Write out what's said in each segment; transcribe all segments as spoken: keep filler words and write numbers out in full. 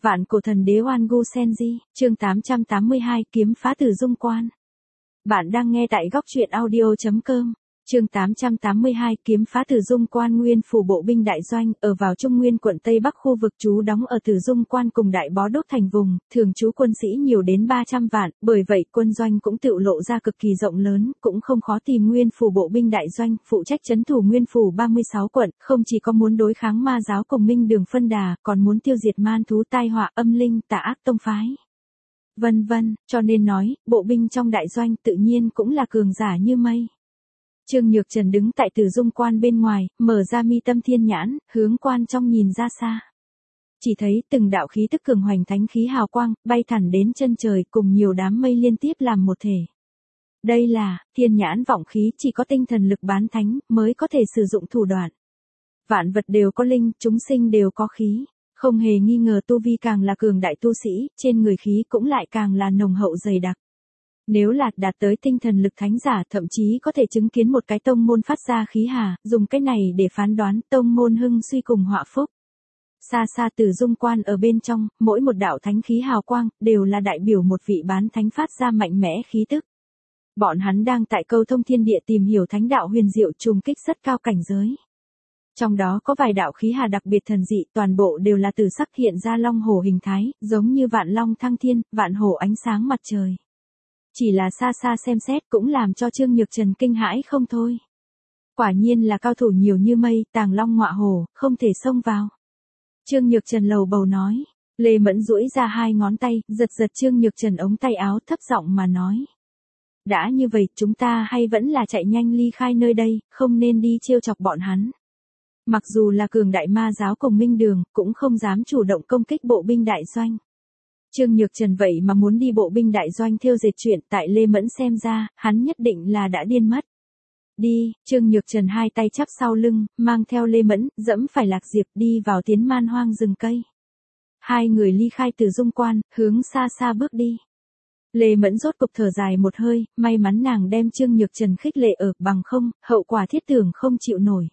Vạn cổ thần đế Oan Gu Senji, chương tám trăm tám mươi hai, kiếm phá Tử Dung Quan. Bạn đang nghe tại góc truyện audio chấm com. Chương tám trăm tám mươi hai, kiếm phá Tử Dung Quan. Nguyên phủ bộ binh đại doanh, ở vào Trung Nguyên quận Tây Bắc, khu vực trú đóng ở Tử Dung Quan cùng Đại Bó Đốc thành vùng, thường trú quân sĩ nhiều đến ba trăm vạn, bởi vậy quân doanh cũng tựu lộ ra cực kỳ rộng lớn, cũng không khó tìm nguyên phủ bộ binh đại doanh, phụ trách trấn thủ nguyên phủ ba mươi sáu quận, không chỉ có muốn đối kháng ma giáo cùng Minh Đường phân đà, còn muốn tiêu diệt man thú tai họa âm linh tà ác tông phái. Vân vân, cho nên nói, bộ binh trong đại doanh tự nhiên cũng là cường giả như mây. Trương Nhược Trần đứng tại Tử Dung Quan bên ngoài, mở ra mi tâm thiên nhãn, hướng quan trong nhìn ra xa. Chỉ thấy từng đạo khí tức cường hoành thánh khí hào quang, bay thẳng đến chân trời cùng nhiều đám mây liên tiếp làm một thể. Đây là, thiên nhãn vọng khí, chỉ có tinh thần lực bán thánh, mới có thể sử dụng thủ đoạn. Vạn vật đều có linh, chúng sinh đều có khí. Không hề nghi ngờ tu vi càng là cường đại tu sĩ, trên người khí cũng lại càng là nồng hậu dày đặc. Nếu là đạt tới tinh thần lực thánh giả, thậm chí có thể chứng kiến một cái tông môn phát ra khí hà, dùng cái này để phán đoán tông môn hưng suy cùng họa phúc. Xa xa Tử Dung Quan ở bên trong, mỗi một đạo thánh khí hào quang, đều là đại biểu một vị bán thánh phát ra mạnh mẽ khí tức. Bọn hắn đang tại câu thông thiên địa tìm hiểu thánh đạo huyền diệu trùng kích rất cao cảnh giới. Trong đó có vài đạo khí hà đặc biệt thần dị, toàn bộ đều là từ sắc hiện ra long hổ hình thái, giống như vạn long thăng thiên, vạn hổ ánh sáng mặt trời. Chỉ là xa xa xem xét cũng làm cho Trương Nhược Trần kinh hãi không thôi. Quả nhiên là cao thủ nhiều như mây, tàng long ngọa hổ, không thể xông vào. Trương Nhược Trần lầu bầu nói, Lê Mẫn duỗi ra hai ngón tay, giật giật Trương Nhược Trần ống tay áo, thấp giọng mà nói. Đã như vậy, chúng ta hay vẫn là chạy nhanh ly khai nơi đây, không nên đi trêu chọc bọn hắn. Mặc dù là cường đại ma giáo cùng Minh Đường, cũng không dám chủ động công kích bộ binh đại doanh. Trương Nhược Trần vậy mà muốn đi bộ binh đại doanh thêu dệt chuyện, tại Lê Mẫn xem ra, hắn nhất định là đã điên mất. Đi, Trương Nhược Trần hai tay chắp sau lưng, mang theo Lê Mẫn, dẫm phải Lạc Diệp đi vào tiến man hoang rừng cây. Hai người ly khai Tử Dung Quan, hướng xa xa bước đi. Lê Mẫn rốt cục thở dài một hơi, may mắn nàng đem Trương Nhược Trần khích lệ ở, bằng không, hậu quả thiết tưởng không chịu nổi.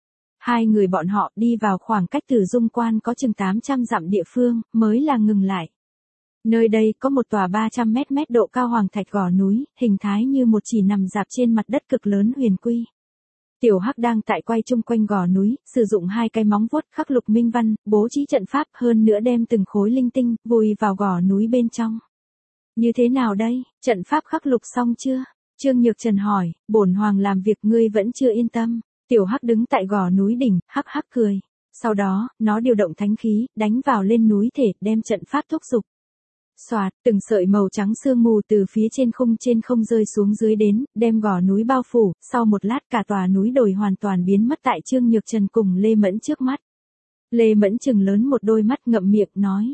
Hai người bọn họ đi vào khoảng cách Tử Dung Quan có chừng tám trăm dặm địa phương, mới là ngừng lại. Nơi đây có một tòa ba trăm mét mét độ cao hoàng thạch gò núi, hình thái như một chỉ nằm dạp trên mặt đất cực lớn huyền quy. Tiểu Hắc đang tại quay chung quanh gò núi, sử dụng hai cái móng vuốt khắc lục minh văn, bố trí trận pháp, hơn nữa đem từng khối linh tinh vùi vào gò núi bên trong. Như thế nào đây, trận pháp khắc lục xong chưa? Trương Nhược Trần hỏi, bổn hoàng làm việc ngươi vẫn chưa yên tâm. Tiểu Hắc đứng tại gò núi đỉnh, hắc hắc cười. Sau đó, nó điều động thánh khí, đánh vào lên núi thể, đem trận pháp thúc giục. Xoạt, từng sợi màu trắng sương mù từ phía trên khung trên không rơi xuống dưới đến, đem gò núi bao phủ, sau một lát cả tòa núi đồi hoàn toàn biến mất tại Trương Nhược Trần cùng Lê Mẫn trước mắt. Lê Mẫn trừng lớn một đôi mắt ngậm miệng nói.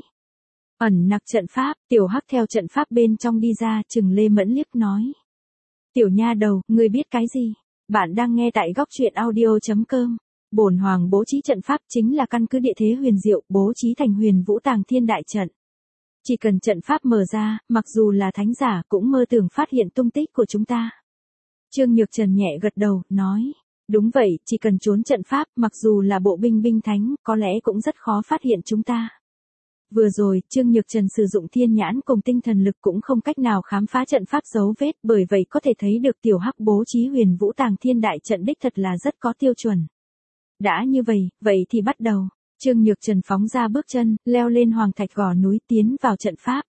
Ẩn nặc trận pháp, Tiểu Hắc theo trận pháp bên trong đi ra, trừng Lê Mẫn liếc nói. Tiểu nha đầu, ngươi biết cái gì? Bạn đang nghe tại góc truyện audio chấm com. Bổn hoàng bố trí trận pháp chính là căn cứ địa thế huyền diệu, bố trí thành Huyền Vũ Tàng Thiên đại trận. Chỉ cần trận pháp mở ra, mặc dù là thánh giả cũng mơ tưởng phát hiện tung tích của chúng ta. Trương Nhược Trần nhẹ gật đầu, nói. Đúng vậy, chỉ cần trốn trận pháp, mặc dù là bộ binh binh thánh, có lẽ cũng rất khó phát hiện chúng ta. Vừa rồi, Trương Nhược Trần sử dụng thiên nhãn cùng tinh thần lực cũng không cách nào khám phá trận pháp dấu vết, bởi vậy có thể thấy được Tiểu Hắc bố trí Huyền Vũ Tàng Thiên đại trận đích thật là rất có tiêu chuẩn. Đã như vậy, vậy thì bắt đầu. Trương Nhược Trần phóng ra bước chân, leo lên hoàng thạch gò núi tiến vào trận pháp.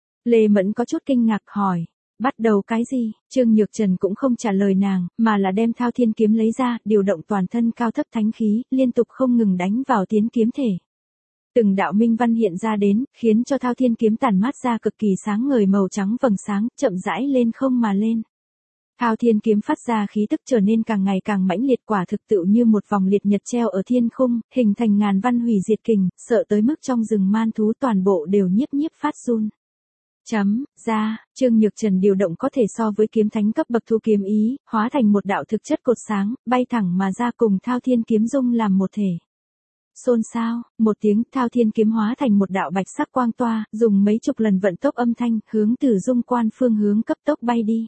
Lê Mẫn có chút kinh ngạc hỏi, bắt đầu cái gì? Trương Nhược Trần cũng không trả lời nàng, mà là đem Thao Thiên kiếm lấy ra, điều động toàn thân cao thấp thánh khí, liên tục không ngừng đánh vào tiến kiếm thể. Từng đạo minh văn hiện ra đến, khiến cho Thao Thiên kiếm tản mát ra cực kỳ sáng ngời màu trắng vầng sáng, chậm rãi lên không mà lên. Thao Thiên kiếm phát ra khí tức trở nên càng ngày càng mãnh liệt, quả thực tựu như một vòng liệt nhật treo ở thiên khung, hình thành ngàn văn hủy diệt kình, sợ tới mức trong rừng man thú toàn bộ đều nhiếp nhiếp phát run. Chấm, ra, Trương Nhược Trần điều động có thể so với kiếm thánh cấp bậc thu kiếm ý, hóa thành một đạo thực chất cột sáng, bay thẳng mà ra cùng Thao Thiên kiếm dung làm một thể. Xôn xao, một tiếng, Thao Thiên kiếm hóa thành một đạo bạch sắc quang toa, dùng mấy chục lần vận tốc âm thanh, hướng Tử Dung Quan phương hướng cấp tốc bay đi.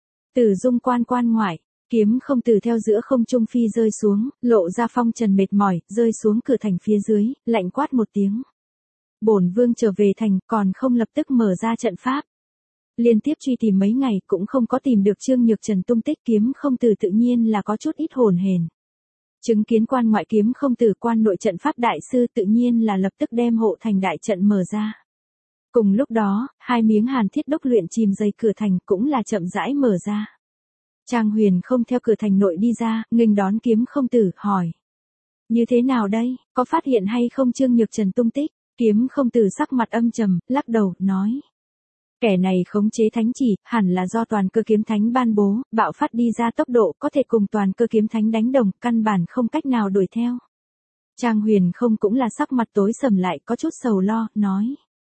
Tử Dung Quan quan ngoại, kiếm không từ theo giữa không trung phi rơi xuống, lộ ra phong trần mệt mỏi, rơi xuống cửa thành phía dưới, lạnh quát một tiếng. Bổn vương trở về thành còn không lập tức mở ra trận pháp. Liên tiếp truy tìm mấy ngày cũng không có tìm được Trương Nhược Trần tung tích, Kiếm Không Tử tự nhiên là có chút ít hồn hển. Chứng kiến quan ngoại Kiếm Không Tử, quan nội trận pháp đại sư tự nhiên là lập tức đem hộ thành đại trận mở ra. Cùng lúc đó, hai miếng hàn thiết đúc luyện chìm dây cửa thành cũng là chậm rãi mở ra. Trang Huyền không theo cửa thành nội đi ra, nghênh đón Kiếm Không Tử, hỏi. Như thế nào đây, có phát hiện hay không Trương Nhược Trần tung tích? Kiếm Không Tử sắc mặt âm trầm, lắc đầu, nói. Kẻ này khống chế thánh chỉ, hẳn là do toàn cơ kiếm thánh ban bố, bạo phát đi ra tốc độ có thể cùng toàn cơ kiếm thánh đánh đồng, căn bản không cách nào đuổi theo. Trang Huyền không cũng là sắc mặt tối sầm lại, có chút sầu lo, nói.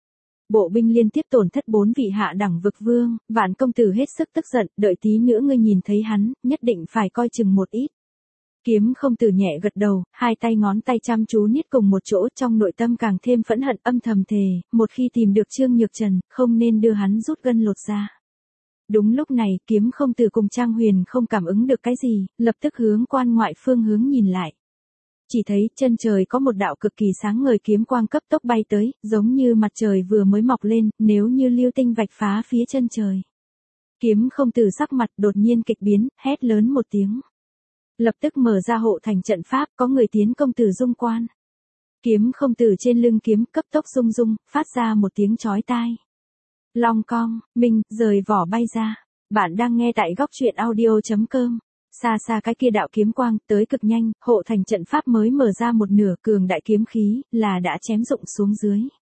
Bộ binh liên tiếp tổn thất bốn vị hạ đẳng vực vương, Vạn công tử hết sức tức giận, đợi tí nữa ngươi nhìn thấy hắn, nhất định phải coi chừng một ít. Kiếm Không Tử nhẹ gật đầu, hai tay ngón tay chăm chú niết cùng một chỗ, trong nội tâm càng thêm phẫn hận, âm thầm thề, một khi tìm được Trương Nhược Trần, không nên đưa hắn rút gân lột ra. Đúng lúc này, Kiếm Không Tử cùng Trang Huyền không cảm ứng được cái gì, lập tức hướng quan ngoại phương hướng nhìn lại. Chỉ thấy chân trời có một đạo cực kỳ sáng ngời kiếm quang cấp tốc bay tới, giống như mặt trời vừa mới mọc lên, nếu như lưu tinh vạch phá phía chân trời. Kiếm Không Tử sắc mặt đột nhiên kịch biến, hét lớn một tiếng. Lập tức mở ra hộ thành trận pháp, có người tiến công Tử Dung Quan. Kiếm Không Tử trên lưng kiếm cấp tốc rung rung, phát ra một tiếng chói tai. Long cong, minh, rời vỏ bay ra. Bạn đang nghe tại góc truyện audio chấm com. Xa xa cái kia đạo kiếm quang tới cực nhanh, hộ thành trận pháp mới mở ra một nửa, cường đại kiếm khí là đã chém rụng xuống dưới.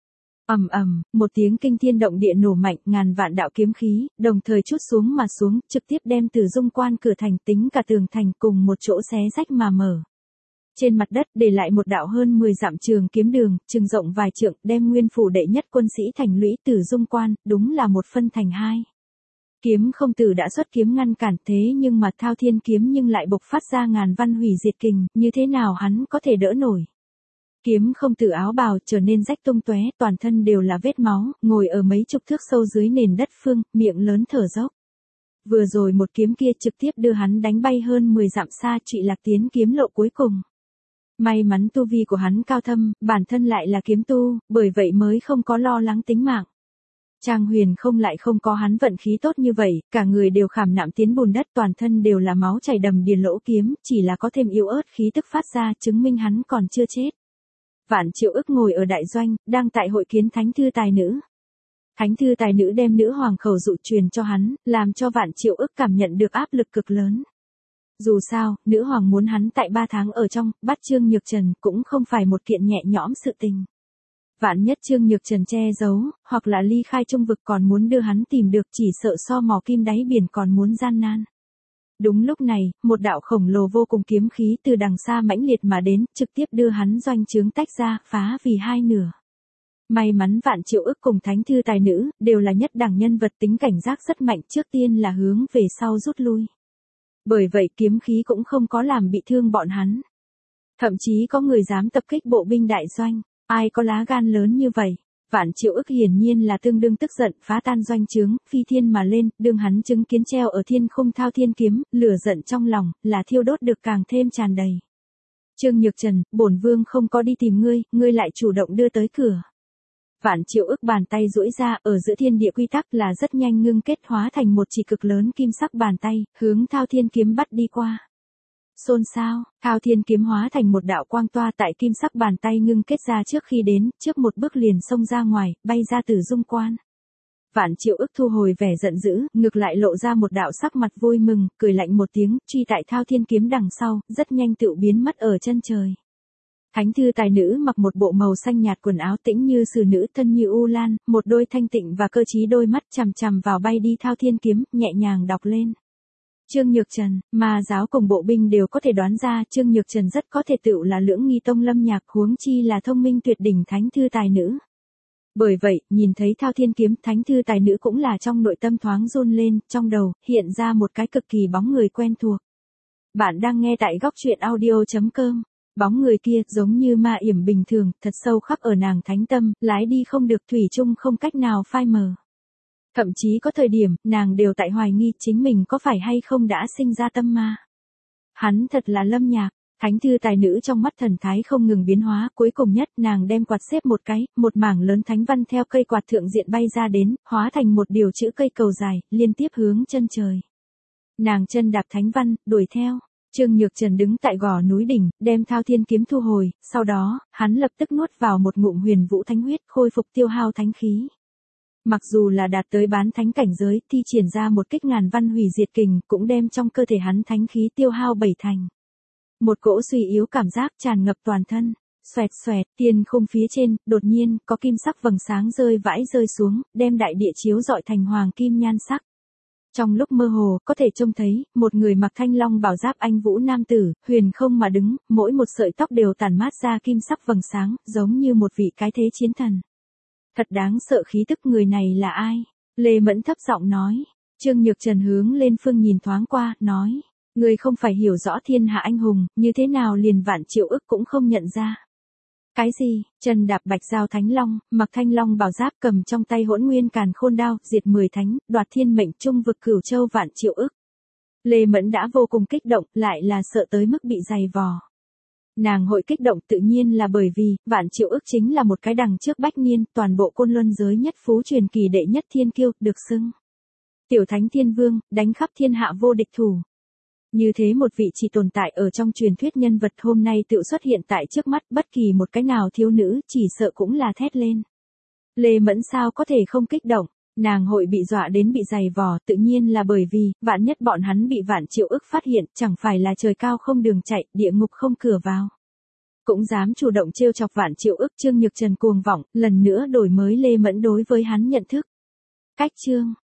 Ầm ầm, một tiếng kinh thiên động địa nổ mạnh, ngàn vạn đạo kiếm khí đồng thời trút xuống mà xuống, trực tiếp đem Tử Dung Quan cửa thành tính cả tường thành cùng một chỗ xé rách mà mở. Trên mặt đất để lại một đạo hơn mười dặm trường kiếm đường, chừng rộng vài trượng, đem nguyên phủ đệ nhất quân sĩ thành lũy Tử Dung Quan, đúng là một phân thành hai. Kiếm Không Tử đã xuất kiếm ngăn cản, thế nhưng mà Thao Thiên kiếm nhưng lại bộc phát ra ngàn văn hủy diệt kình, như thế nào hắn có thể đỡ nổi. Kiếm Không Tử áo bào trở nên rách tung tóe, toàn thân đều là vết máu, ngồi ở mấy chục thước sâu dưới nền đất phương, miệng lớn thở dốc. Vừa rồi một kiếm kia trực tiếp đưa hắn đánh bay hơn mười dặm xa, trụy lạc tiến kiếm lộ cuối cùng. May mắn tu vi của hắn cao thâm, bản thân lại là kiếm tu, bởi vậy mới không có lo lắng tính mạng. Trang Huyền không lại không có hắn vận khí tốt như vậy, cả người đều khảm nạm tiến bùn đất, toàn thân đều là máu chảy đầm đìa lỗ kiếm, chỉ là có thêm yếu ớt khí tức phát ra, chứng minh hắn còn chưa chết. Vạn Triệu Ức ngồi ở đại doanh, đang tại hội kiến Thánh Thư Tài Nữ. Thánh Thư Tài Nữ đem nữ hoàng khẩu dụ truyền cho hắn, làm cho Vạn Triệu Ức cảm nhận được áp lực cực lớn. Dù sao, nữ hoàng muốn hắn tại ba tháng ở trong, bắt Trương Nhược Trần cũng không phải một kiện nhẹ nhõm sự tình. Vạn nhất Trương Nhược Trần che giấu, hoặc là ly khai trung vực còn muốn đưa hắn tìm được, chỉ sợ so mò kim đáy biển còn muốn gian nan. Đúng lúc này, một đạo khổng lồ vô cùng kiếm khí từ đằng xa mãnh liệt mà đến, trực tiếp đưa hắn doanh trướng tách ra, phá vì hai nửa. May mắn Vạn Triệu Ức cùng Thánh Thư Tài Nữ, đều là nhất đẳng nhân vật, tính cảnh giác rất mạnh, trước tiên là hướng về sau rút lui. Bởi vậy kiếm khí cũng không có làm bị thương bọn hắn. Thậm chí có người dám tập kích bộ binh đại doanh, ai có lá gan lớn như vậy. Vạn Triệu Ức hiển nhiên là tương đương tức giận, phá tan doanh trướng, phi thiên mà lên, đương hắn chứng kiến treo ở thiên khung Thao Thiên kiếm, lửa giận trong lòng, là thiêu đốt được càng thêm tràn đầy. Trương Nhược Trần, bổn vương không có đi tìm ngươi, ngươi lại chủ động đưa tới cửa. Vạn Triệu Ức bàn tay duỗi ra, ở giữa thiên địa quy tắc là rất nhanh ngưng kết hóa thành một chỉ cực lớn kim sắc bàn tay, hướng Thao Thiên kiếm bắt đi qua. Xôn xao, Thao Thiên kiếm hóa thành một đạo quang toa tại kim sắc bàn tay ngưng kết ra trước khi đến, trước một bước liền xông ra ngoài, bay ra Tử Dung Quan. Vạn Triệu Ức thu hồi vẻ giận dữ, ngược lại lộ ra một đạo sắc mặt vui mừng, cười lạnh một tiếng, truy tại Thao Thiên kiếm đằng sau, rất nhanh tựu biến mất ở chân trời. Thánh Thư Tài Nữ mặc một bộ màu xanh nhạt quần áo tĩnh như sử nữ, thân như u lan, một đôi thanh tịnh và cơ trí đôi mắt chằm chằm vào bay đi Thao Thiên kiếm, nhẹ nhàng đọc lên. Trương Nhược Trần, ma giáo cùng bộ binh đều có thể đoán ra Trương Nhược Trần rất có thể tựu là Lưỡng Nghi Tông Lâm Nhạc, huống chi là thông minh tuyệt đỉnh Thánh Thư Tài Nữ. Bởi vậy, nhìn thấy Thao Thiên kiếm, Thánh Thư Tài Nữ cũng là trong nội tâm thoáng run lên, trong đầu hiện ra một cái cực kỳ bóng người quen thuộc. Bạn đang nghe tại góc truyện audio chấm com. Bóng người kia giống như ma yểm bình thường, thật sâu khắc ở nàng thánh tâm, lái đi không được, thủy chung không cách nào phai mờ. Thậm chí có thời điểm, nàng đều tại hoài nghi chính mình có phải hay không đã sinh ra tâm ma. Hắn thật là Lâm Nhạc. Thánh thư tài nữ trong mắt thần thái không ngừng biến hóa, cuối cùng nhất nàng đem quạt xếp một cái, một mảng lớn thánh văn theo cây quạt thượng diện bay ra đến, hóa thành một điều chữ cây cầu dài, liên tiếp hướng chân trời. Nàng chân đạp thánh văn, đuổi theo. Trương Nhược Trần đứng tại gò núi đỉnh, đem Thao Thiên kiếm thu hồi, sau đó, hắn lập tức nuốt vào một ngụm huyền vũ thánh huyết, khôi phục tiêu hao thánh khí. Mặc dù là đạt tới bán thánh cảnh giới, thi triển ra một kích ngàn văn hủy diệt kình, cũng đem trong cơ thể hắn thánh khí tiêu hao bảy thành. Một cỗ suy yếu cảm giác tràn ngập toàn thân. Xoẹt xoẹt, tiên khung phía trên, đột nhiên, có kim sắc vầng sáng rơi vãi rơi xuống, đem đại địa chiếu rọi thành hoàng kim nhan sắc. Trong lúc mơ hồ, có thể trông thấy, một người mặc thanh long bảo giáp anh vũ nam tử, huyền không mà đứng, mỗi một sợi tóc đều tản mát ra kim sắc vầng sáng, giống như một vị cái thế chiến thần. Thật đáng sợ khí tức, người này là ai? Lê Mẫn thấp giọng nói. Trương Nhược Trần hướng lên phương nhìn thoáng qua, nói. Người không phải hiểu rõ thiên hạ anh hùng, như thế nào liền Vạn Triệu Ức cũng không nhận ra. Cái gì? Chân đạp bạch giao thánh long, mặc thanh long bảo giáp, cầm trong tay hỗn nguyên càn khôn đao, diệt mười thánh, đoạt thiên mệnh trung vực cửu châu Vạn Triệu Ức. Lê Mẫn đã vô cùng kích động, lại là sợ tới mức bị dày vò. Nàng hội kích động tự nhiên là bởi vì, Vạn Triệu Ức chính là một cái đằng trước bách niên, toàn bộ côn luân giới nhất phú truyền kỳ đệ nhất thiên kiêu, được xưng tiểu thánh thiên vương, đánh khắp thiên hạ vô địch thủ. Như thế một vị chỉ tồn tại ở trong truyền thuyết nhân vật hôm nay tự xuất hiện tại trước mắt, bất kỳ một cái nào thiếu nữ chỉ sợ cũng là thét lên. Lê Mẫn sao có thể không kích động, nàng hội bị dọa đến bị dày vò, tự nhiên là bởi vì, vạn nhất bọn hắn bị Vạn Triệu Ức phát hiện, chẳng phải là trời cao không đường chạy, địa ngục không cửa vào. Cũng dám chủ động trêu chọc Vạn Triệu Ức. Trương Nhược Trần cuồng vọng, lần nữa đổi mới Lê Mẫn đối với hắn nhận thức. Cách chương